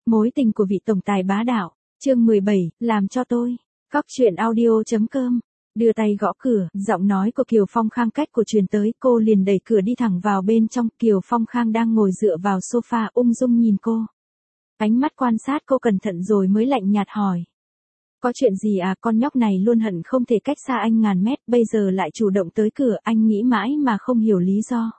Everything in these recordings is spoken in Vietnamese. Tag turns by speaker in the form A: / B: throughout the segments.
A: Mối tình của vị tổng tài bá đạo, chương 17, làm cho tôi. Góc truyện audio.com. Đưa tay gõ cửa, giọng nói của Kiều Phong Khang cách của truyền tới, cô liền đẩy cửa đi thẳng vào bên trong. Kiều Phong Khang đang ngồi dựa vào sofa ung dung nhìn cô. Ánh mắt quan sát cô cẩn thận rồi mới lạnh nhạt hỏi. Có chuyện gì à, con nhóc này luôn hận không thể cách xa anh ngàn mét, bây giờ lại chủ động tới cửa, anh nghĩ mãi mà không hiểu lý do.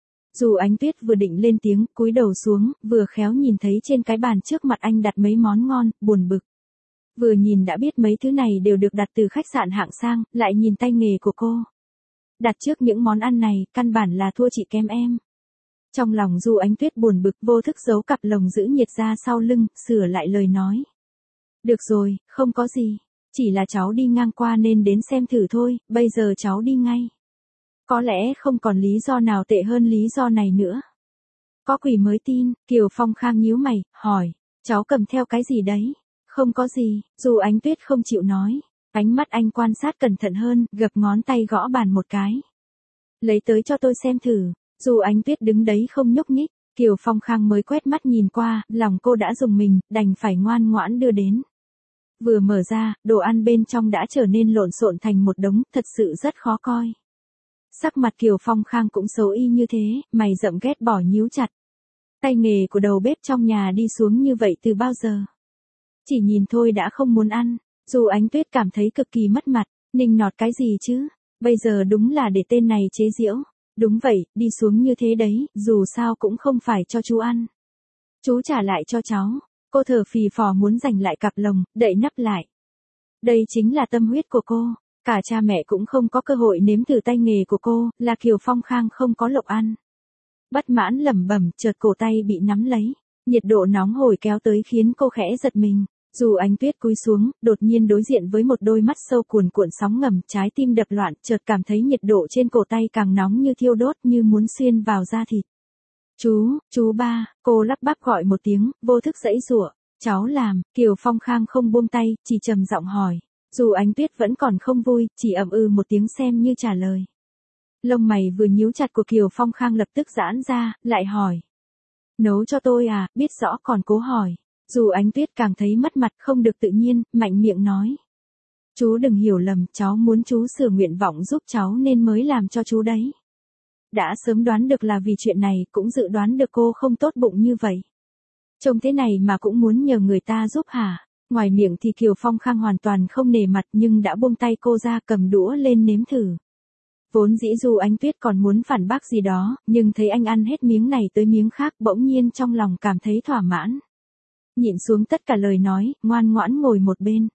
A: Dù Ánh Tuyết vừa định lên tiếng, cúi đầu xuống, vừa khéo nhìn thấy trên cái bàn trước mặt anh đặt mấy món ngon, buồn bực. Vừa nhìn đã biết mấy thứ này đều được đặt từ khách sạn hạng sang, lại nhìn tay nghề của cô. Đặt trước những món ăn này, căn bản là thua chị kém em. Trong lòng dù Ánh Tuyết buồn bực, vô thức giấu cặp lồng giữ nhiệt ra sau lưng, sửa lại lời nói. Được rồi, không có gì. Chỉ là cháu đi ngang qua nên đến xem thử thôi, bây giờ cháu đi ngay. Có lẽ không còn lý do nào tệ hơn lý do này nữa. Có quỷ mới tin, Kiều Phong Khang nhíu mày, hỏi, cháu cầm theo cái gì đấy? Không có gì, dù Ánh Tuyết không chịu nói. Ánh mắt anh quan sát cẩn thận hơn, gập ngón tay gõ bàn một cái. Lấy tới cho tôi xem thử. Dù Ánh Tuyết đứng đấy không nhúc nhích, Kiều Phong Khang mới quét mắt nhìn qua, lòng cô đã rùng mình, đành phải ngoan ngoãn đưa đến. Vừa mở ra, đồ ăn bên trong đã trở nên lộn xộn thành một đống, thật sự rất khó coi. Sắc mặt Kiều Phong Khang cũng xấu y như thế, mày rậm ghét bỏ nhíu chặt. Tay nghề của đầu bếp trong nhà đi xuống như vậy từ bao giờ? Chỉ nhìn thôi đã không muốn ăn. Dù Ánh Tuyết cảm thấy cực kỳ mất mặt, nịnh nọt cái gì chứ? Bây giờ đúng là để tên này chế giễu. Đúng vậy, đi xuống như thế đấy, dù sao cũng không phải cho chú ăn. Chú trả lại cho cháu. Cô thở phì phò muốn giành lại cặp lồng, đậy nắp lại. Đây chính là tâm huyết của cô. Cả cha mẹ cũng không có cơ hội nếm thử tay nghề của cô, là Kiều Phong Khang không có lộc ăn. Bất mãn lẩm bẩm, chợt cổ tay bị nắm lấy. Nhiệt độ nóng hổi kéo tới khiến cô khẽ giật mình. Dù Ánh Tuyết cúi xuống, đột nhiên đối diện với một đôi mắt sâu cuồn cuộn sóng ngầm, trái tim đập loạn, chợt cảm thấy nhiệt độ trên cổ tay càng nóng như thiêu đốt, như muốn xuyên vào da thịt. Chú ba, cô lắp bắp gọi một tiếng, vô thức giãy giụa. Cháu làm, Kiều Phong Khang không buông tay, chỉ trầm giọng hỏi. Dù Ánh Tuyết vẫn còn không vui, chỉ ậm ừ một tiếng xem như trả lời. Lông mày vừa nhíu chặt của Kiều Phong Khang lập tức giãn ra, lại hỏi. Nấu cho tôi à, biết rõ còn cố hỏi. Dù Ánh Tuyết càng thấy mất mặt không được tự nhiên, mạnh miệng nói. Chú đừng hiểu lầm, cháu muốn chú sửa nguyện vọng giúp cháu nên mới làm cho chú đấy. Đã sớm đoán được là vì chuyện này, cũng dự đoán được cô không tốt bụng như vậy. Trông thế này mà cũng muốn nhờ người ta giúp hả? Ngoài miệng thì Kiều Phong Khang hoàn toàn không nể mặt nhưng đã buông tay cô ra, cầm đũa lên nếm thử. Vốn dĩ dù Ánh Tuyết còn muốn phản bác gì đó, nhưng thấy anh ăn hết miếng này tới miếng khác, bỗng nhiên trong lòng cảm thấy thỏa mãn. Nhịn xuống tất cả lời nói, ngoan ngoãn ngồi một bên.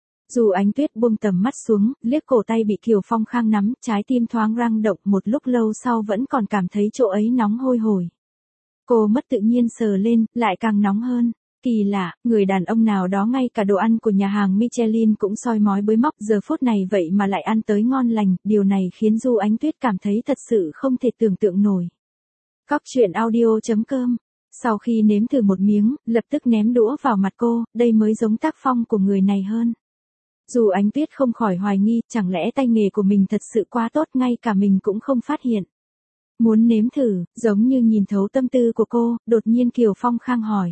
A: Dù Ánh Tuyết buông tầm mắt xuống, liếc cổ tay bị Kiều Phong Khang nắm, trái tim thoáng rung động, một lúc lâu sau vẫn còn cảm thấy chỗ ấy nóng hôi hổi. Cô mất tự nhiên sờ lên, lại càng nóng hơn. Kỳ lạ, người đàn ông nào đó ngay cả đồ ăn của nhà hàng Michelin cũng soi mói bới móc, giờ phút này vậy mà lại ăn tới ngon lành, điều này khiến Du Ánh Tuyết cảm thấy thật sự không thể tưởng tượng nổi. Góc truyện audio.com. Sau khi nếm thử một miếng, lập tức ném đũa vào mặt cô, đây mới giống tác phong của người này hơn. Dù Ánh Tuyết không khỏi hoài nghi, chẳng lẽ tay nghề của mình thật sự quá tốt ngay cả mình cũng không phát hiện. Muốn nếm thử, giống như nhìn thấu tâm tư của cô, đột nhiên Kiều Phong Khang hỏi.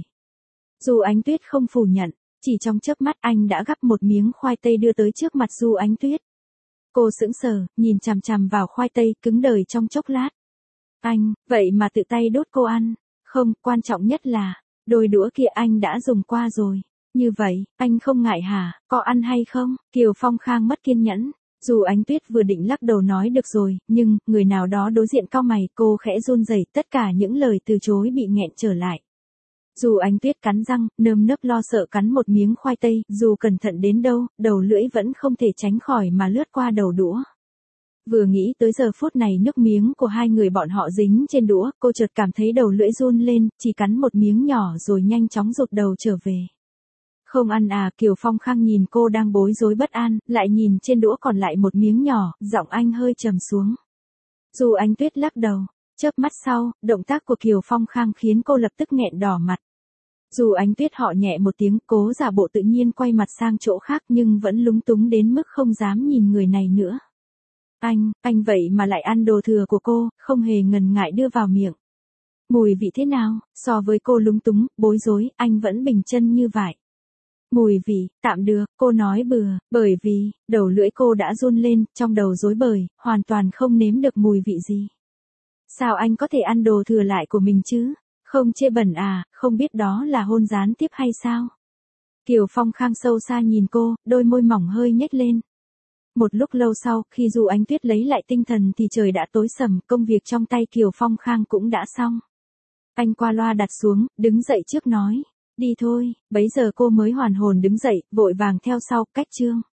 A: Dù Ánh Tuyết không phủ nhận, chỉ trong chớp mắt anh đã gắp một miếng khoai tây đưa tới trước mặt Du Ánh Tuyết. Cô sững sờ, nhìn chằm chằm vào khoai tây, cứng đờ trong chốc lát. Anh, vậy mà tự tay đốt cô ăn. Không, quan trọng nhất là, đôi đũa kia anh đã dùng qua rồi. Như vậy, anh không ngại hả, có ăn hay không? Kiều Phong Khang mất kiên nhẫn. Dù Ánh Tuyết vừa định lắc đầu nói được rồi, nhưng, người nào đó đối diện cau mày, cô khẽ run rẩy, tất cả những lời từ chối bị nghẹn trở lại. Dù Ánh Tuyết cắn răng, nơm nớp lo sợ cắn một miếng khoai tây, dù cẩn thận đến đâu, đầu lưỡi vẫn không thể tránh khỏi mà lướt qua đầu đũa. Vừa nghĩ tới giờ phút này nước miếng của hai người bọn họ dính trên đũa, cô chợt cảm thấy đầu lưỡi run lên, chỉ cắn một miếng nhỏ rồi nhanh chóng rụt đầu trở về. Không ăn à, Kiều Phong Khang nhìn cô đang bối rối bất an, lại nhìn trên đũa còn lại một miếng nhỏ, giọng anh hơi trầm xuống. Dù Ánh Tuyết lắc đầu, chớp mắt sau, động tác của Kiều Phong Khang khiến cô lập tức nghẹn đỏ mặt. Dù Ánh Tuyết họ nhẹ một tiếng, cố giả bộ tự nhiên quay mặt sang chỗ khác nhưng vẫn lúng túng đến mức không dám nhìn người này nữa. Anh vậy mà lại ăn đồ thừa của cô, không hề ngần ngại đưa vào miệng. Mùi vị thế nào? So với cô lúng túng, bối rối, anh vẫn bình chân như vậy. Mùi vị, tạm được, cô nói bừa, bởi vì, đầu lưỡi cô đã run lên, trong đầu rối bời, hoàn toàn không nếm được mùi vị gì. Sao anh có thể ăn đồ thừa lại của mình chứ? Không chê bẩn à, không biết đó là hôn gián tiếp hay sao? Kiều Phong Khang sâu xa nhìn cô, đôi môi mỏng hơi nhếch lên. Một lúc lâu sau, khi Du Ánh Tuyết lấy lại tinh thần thì trời đã tối sầm, công việc trong tay Kiều Phong Khang cũng đã xong. Anh qua loa đặt xuống, đứng dậy trước nói, đi thôi, bấy giờ cô mới hoàn hồn đứng dậy, vội vàng theo sau, cách chương.